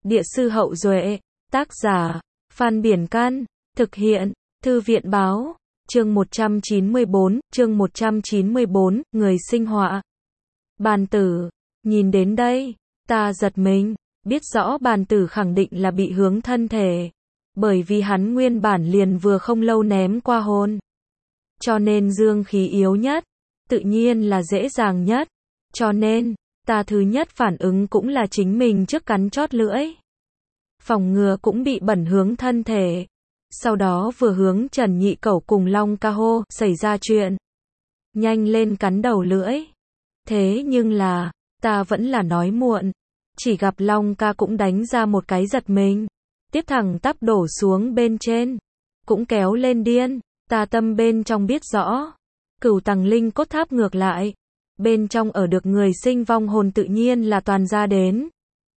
Địa sư Hậu Duệ, tác giả, Phan Biển Căn, thực hiện, Thư viện Báo, chương 194, người sinh họa. Bàn tử, nhìn đến đây, ta giật mình, biết rõ bàn tử khẳng định là bị hướng thân thể, bởi vì hắn nguyên bản liền vừa không lâu ném qua hồn. Cho nên dương khí yếu nhất, tự nhiên là dễ dàng nhất, cho nên, ta thứ nhất phản ứng cũng là chính mình trước cắn chót lưỡi. Phòng ngừa cũng bị bẩn hướng thân thể. Sau đó vừa hướng Trần Nhị Cẩu cùng Long Ca hô, xảy ra chuyện. Nhanh lên cắn đầu lưỡi. Thế nhưng là, ta vẫn là nói muộn. Chỉ gặp Long Ca cũng đánh ra một cái giật mình. Tiếp thẳng tắp đổ xuống bên trên. Cũng kéo lên điên. Ta tâm bên trong biết rõ. Cửu Tầng Linh Cốt Tháp ngược lại. Bên trong ở được người sinh vong hồn tự nhiên là toàn ra đến.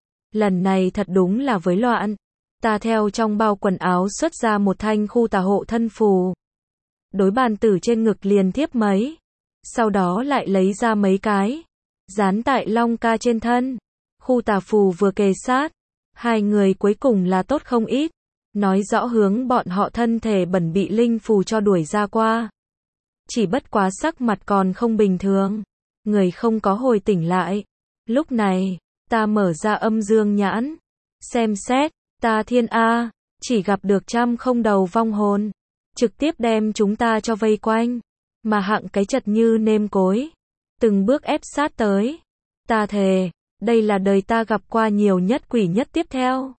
Lần này thật đúng là với loạn. Ta theo trong bao quần áo xuất ra một thanh khu tà hộ thân phù. Đối bàn tử trên ngực liền thiếp mấy. Sau đó lại lấy ra mấy cái. Dán tại Long Ca trên thân. Khu tà phù vừa kề sát. Hai người cuối cùng là tốt không ít. Nói rõ hướng bọn họ thân thể bẩn bị linh phù cho đuổi ra qua. Chỉ bất quá sắc mặt còn không bình thường. Người không có hồi tỉnh lại. Lúc này, ta mở ra âm dương nhãn. Xem xét, ta thiên A, chỉ gặp được trăm không đầu vong hồn. Trực tiếp đem chúng ta cho vây quanh. Mà hạng cái chật như nêm cối. Từng bước ép sát tới. Ta thề, đây là đời ta gặp qua nhiều nhất quỷ nhất tiếp theo.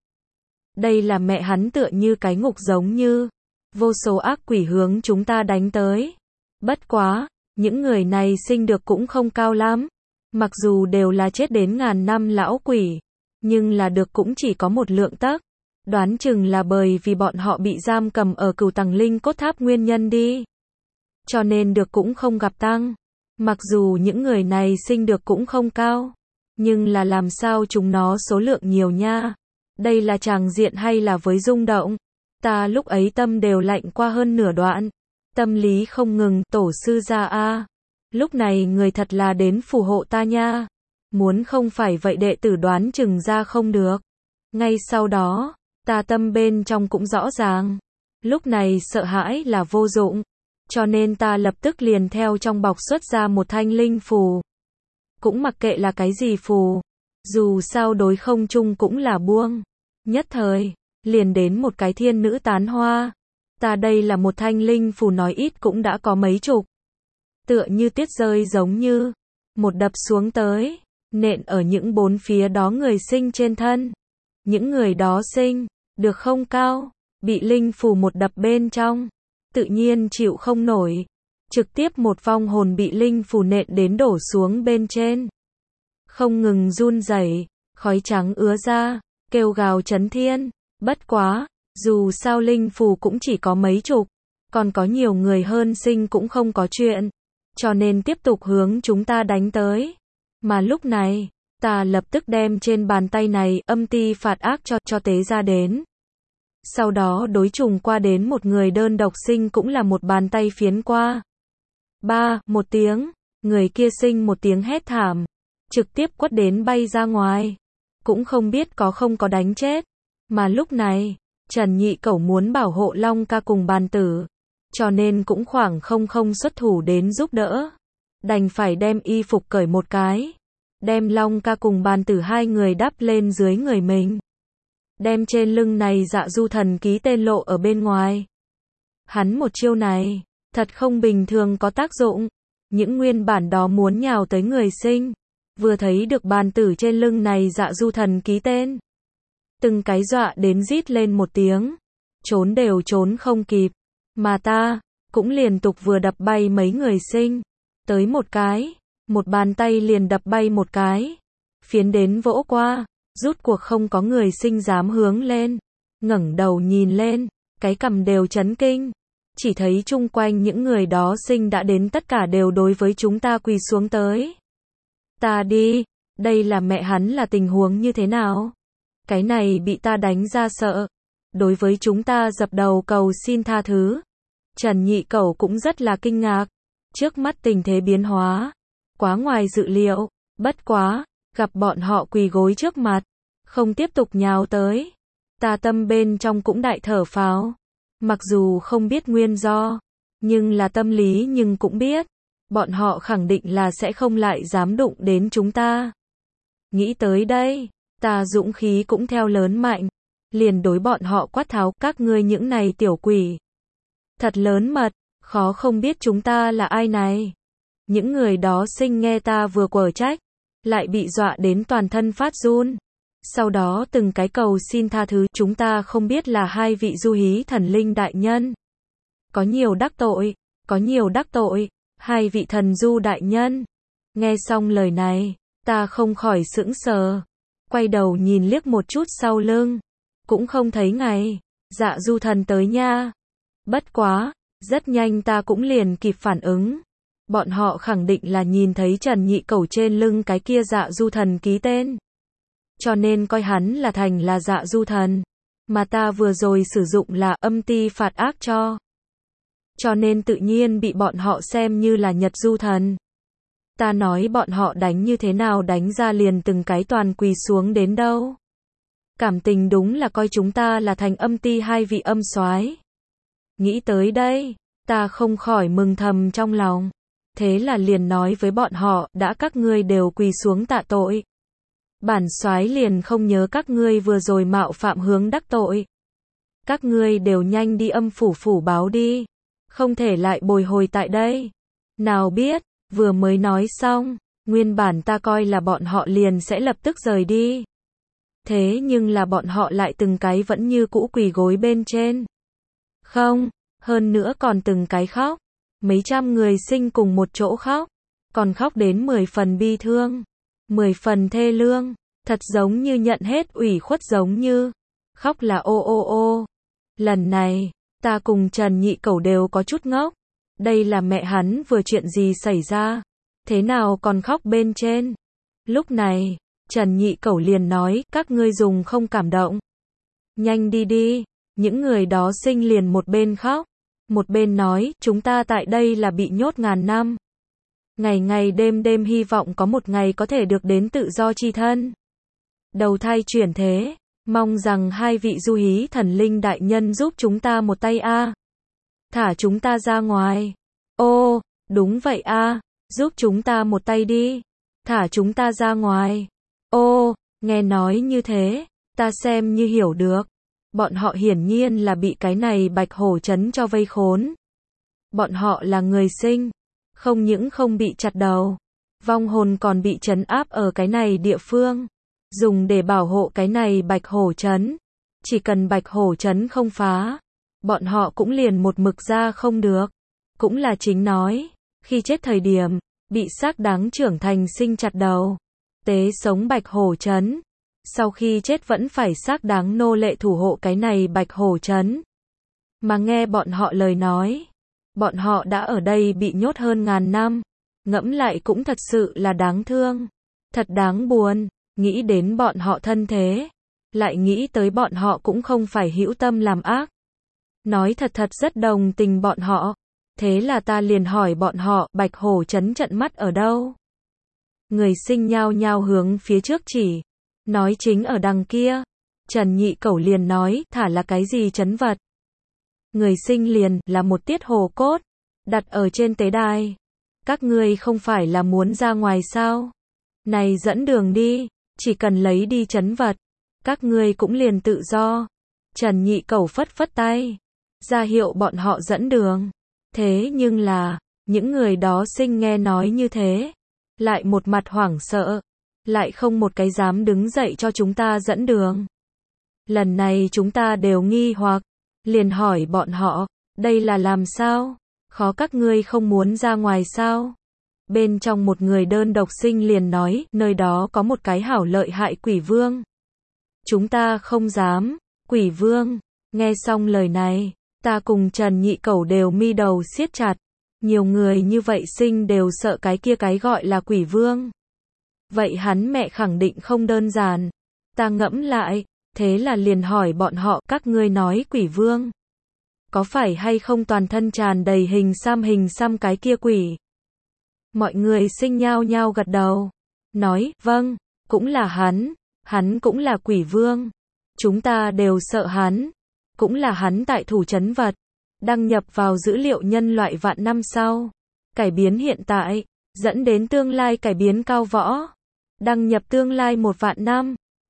Đây là mẹ hắn tựa như cái ngục giống như. Vô số ác quỷ hướng chúng ta đánh tới. Bất quá, những người này sinh được cũng không cao lắm. Mặc dù đều là chết đến ngàn năm lão quỷ. Nhưng là được cũng chỉ có một lượng tấc. Đoán chừng là bởi vì bọn họ bị giam cầm ở Cửu Tầng Linh Cốt Tháp nguyên nhân đi. Cho nên được cũng không gặp tăng. Mặc dù những người này sinh được cũng không cao. Nhưng là làm sao chúng nó số lượng nhiều nha. Đây là tràng diện hay là với rung động. Ta lúc ấy tâm đều lạnh qua hơn nửa đoạn. Tâm lý không ngừng, tổ sư gia a. Lúc này người thật là đến phù hộ ta nha. Muốn không phải vậy đệ tử đoán chừng ra không được. Ngay sau đó, ta tâm bên trong cũng rõ ràng. Lúc này sợ hãi là vô dụng. Cho nên ta lập tức liền theo trong bọc xuất ra một thanh linh phù. Cũng mặc kệ là cái gì phù. Dù sao đối không chung cũng là buông. Nhất thời, liền đến một cái thiên nữ tán hoa. Ta đây là một thanh linh phù nói ít cũng đã có mấy chục. Tựa như tiết rơi giống như. Một đập xuống tới. Nện ở những bốn phía đó người sinh trên thân. Những người đó sinh, được không cao. Bị linh phù một đập bên trong. Tự nhiên chịu không nổi. Trực tiếp một vong hồn bị linh phù nện đến đổ xuống bên trên. Không ngừng run rẩy, khói trắng ứa ra, kêu gào chấn thiên. Bất quá, dù sao linh phù cũng chỉ có mấy chục. Còn có nhiều người hơn sinh cũng không có chuyện. Cho nên tiếp tục hướng chúng ta đánh tới. Mà lúc này, ta lập tức đem trên bàn tay này âm ti phạt ác cho tế ra đến. Sau đó đối trùng qua đến một người đơn độc sinh cũng là một bàn tay phiến qua. Một tiếng, người kia sinh một tiếng hét thảm. Trực tiếp quất đến bay ra ngoài. Cũng không biết có không có đánh chết. Mà lúc này, Trần Nhị Cẩu muốn bảo hộ Long Ca cùng bàn tử. Cho nên cũng khoảng không xuất thủ đến giúp đỡ. Đành phải đem y phục cởi một cái. Đem Long Ca cùng bàn tử hai người đắp lên dưới người mình. Đem trên lưng này Dạ Du Thần Ký tên lộ ở bên ngoài. Hắn một chiêu này, thật không bình thường có tác dụng. Những nguyên bản đó muốn nhào tới người sinh. Vừa thấy được bàn tử trên lưng này Dạ Du Thần Ký tên. Từng cái dọa đến rít lên một tiếng. Trốn đều trốn không kịp. Mà ta, cũng liên tục vừa đập bay mấy người sinh. Tới một cái, một bàn tay liền đập bay một cái. Phiến đến vỗ qua, rút cuộc không có người sinh dám hướng lên. Ngẩng đầu nhìn lên, cái cằm đều chấn kinh. Chỉ thấy chung quanh những người đó sinh đã đến tất cả đều đối với chúng ta quỳ xuống tới. Ta đi, đây là mẹ hắn là tình huống như thế nào? Cái này bị ta đánh ra sợ. Đối với chúng ta dập đầu cầu xin tha thứ. Trần Nhị Cẩu cũng rất là kinh ngạc. Trước mắt tình thế biến hóa. Quá ngoài dự liệu. Bất quá, gặp bọn họ quỳ gối trước mặt. không tiếp tục nhào tới. Ta tâm bên trong cũng đại thở phào. Mặc dù không biết nguyên do, nhưng là tâm lý nhưng cũng biết. Bọn họ khẳng định là sẽ không lại dám đụng đến chúng ta. Nghĩ tới đây, ta dũng khí cũng theo lớn mạnh. Liền đối bọn họ quát tháo, các ngươi những này tiểu quỷ. Thật lớn mật, khó không biết chúng ta là ai này. Những người đó sinh nghe ta vừa quở trách, lại bị dọa đến toàn thân phát run. Sau đó từng cái cầu xin tha thứ, chúng ta không biết là hai vị du hí thần linh đại nhân. Có nhiều đắc tội, có nhiều đắc tội, hai vị thần du đại nhân. Nghe xong lời này, ta không khỏi sững sờ, quay đầu nhìn liếc một chút sau lưng, cũng không thấy ngày, Dạ Du thần tới nha. Bất quá, rất nhanh ta cũng liền kịp phản ứng. Bọn họ khẳng định là nhìn thấy Trần Nhị Cẩu trên lưng cái kia Dạ Du thần ký tên. Cho nên coi hắn là thành là Dạ Du thần. Mà ta vừa rồi sử dụng là âm ti phạt ác cho nên tự nhiên bị bọn họ xem như là Nhật Du thần. Ta nói bọn họ đánh như thế nào đánh ra liền từng cái toàn quỳ xuống đến đâu. Cảm tình đúng là coi chúng ta là thành âm ti hai vị âm soái. Nghĩ tới đây, ta không khỏi mừng thầm trong lòng. Thế là liền nói với bọn họ, đã các ngươi đều quỳ xuống tạ tội. Bản soái liền không nhớ các ngươi vừa rồi mạo phạm hướng đắc tội. Các ngươi đều nhanh đi âm phủ phủ báo đi. Không thể lại bồi hồi tại đây. Nào biết, vừa mới nói xong, nguyên bản ta coi là bọn họ liền sẽ lập tức rời đi. Thế nhưng là bọn họ lại từng cái vẫn như cũ quỳ gối bên trên. Không, hơn nữa còn từng cái khóc. Mấy trăm người sinh cùng một chỗ khóc. Còn khóc đến 10 phần bi thương. 10 phần thê lương. Thật giống như nhận hết ủy khuất giống như. Khóc là ô ô ô. Lần này, ta cùng Trần Nhị Cẩu đều có chút ngốc. Đây là mẹ hắn vừa chuyện gì xảy ra. Thế nào còn khóc bên trên. Lúc này, Trần Nhị Cẩu liền nói, các ngươi dùng không cảm động. Nhanh đi đi. Những người đó sinh liền một bên khóc. Một bên nói, chúng ta tại đây là bị nhốt ngàn năm. Ngày ngày đêm đêm hy vọng có một ngày có thể được đến tự do chi thân. Đầu thai chuyển thế. Mong rằng hai vị du hí thần linh đại nhân giúp chúng ta một tay a. Thả chúng ta ra ngoài. Ô, đúng vậy a, giúp chúng ta một tay đi. Thả chúng ta ra ngoài. Ô, nghe nói như thế, ta xem như hiểu được. Bọn họ hiển nhiên là bị cái này Bạch Hổ trấn cho vây khốn. Bọn họ là người sinh, không những không bị chặt đầu, vong hồn còn bị trấn áp ở cái này địa phương, dùng để bảo hộ cái này Bạch Hổ trấn. Chỉ cần Bạch Hổ trấn không phá, bọn họ cũng liền một mực ra không được. Cũng là chính nói, khi chết thời điểm, bị xác đáng trưởng thành sinh chặt đầu, tế sống Bạch Hổ trấn. Sau khi chết vẫn phải xác đáng nô lệ thủ hộ cái này Bạch Hổ trấn. Mà nghe bọn họ lời nói, bọn họ đã ở đây bị nhốt hơn ngàn năm, ngẫm lại cũng thật sự là đáng thương, thật đáng buồn, nghĩ đến bọn họ thân thế, lại nghĩ tới bọn họ cũng không phải hữu tâm làm ác. Nói thật thật rất đồng tình bọn họ, thế là ta liền hỏi bọn họ, Bạch Hổ trấn trận mắt ở đâu? Người sinh nhao nhao hướng phía trước chỉ. Nói chính ở đằng kia. Trần Nhị Cẩu liền nói, thả là cái gì trấn vật. Người sinh liền, là một tiết hồ cốt, đặt ở trên tế đài. Các ngươi không phải là muốn ra ngoài sao? Này dẫn đường đi, chỉ cần lấy đi trấn vật, các ngươi cũng liền tự do. Trần Nhị Cẩu phất phất tay, ra hiệu bọn họ dẫn đường. Thế nhưng là, những người đó sinh nghe nói như thế, lại một mặt hoảng sợ. Lại không một cái dám đứng dậy cho chúng ta dẫn đường. Lần này chúng ta đều nghi hoặc, liền hỏi bọn họ, đây là làm sao? Khó các ngươi không muốn ra ngoài sao? Bên trong một người đơn độc sinh liền nói, nơi đó có một cái hảo lợi hại quỷ vương. Chúng ta không dám, quỷ vương. Nghe xong lời này, ta cùng Trần Nhị Cẩu đều mi đầu siết chặt. Nhiều người như vậy sinh đều sợ cái kia cái gọi là quỷ vương. Vậy hắn mẹ khẳng định không đơn giản. Ta ngẫm lại, thế là liền hỏi bọn họ, các ngươi nói quỷ vương. Có phải hay không toàn thân tràn đầy hình xăm cái kia quỷ? Mọi người sinh nhao nhao gật đầu. Nói, vâng, cũng là hắn. Hắn cũng là quỷ vương. Chúng ta đều sợ hắn. Cũng là hắn tại thủ trấn vật. Đăng nhập vào dữ liệu nhân loại vạn năm sau. Cải biến hiện tại. Dẫn đến tương lai cải biến cao võ. Đăng nhập tương lai 1 vạn năm.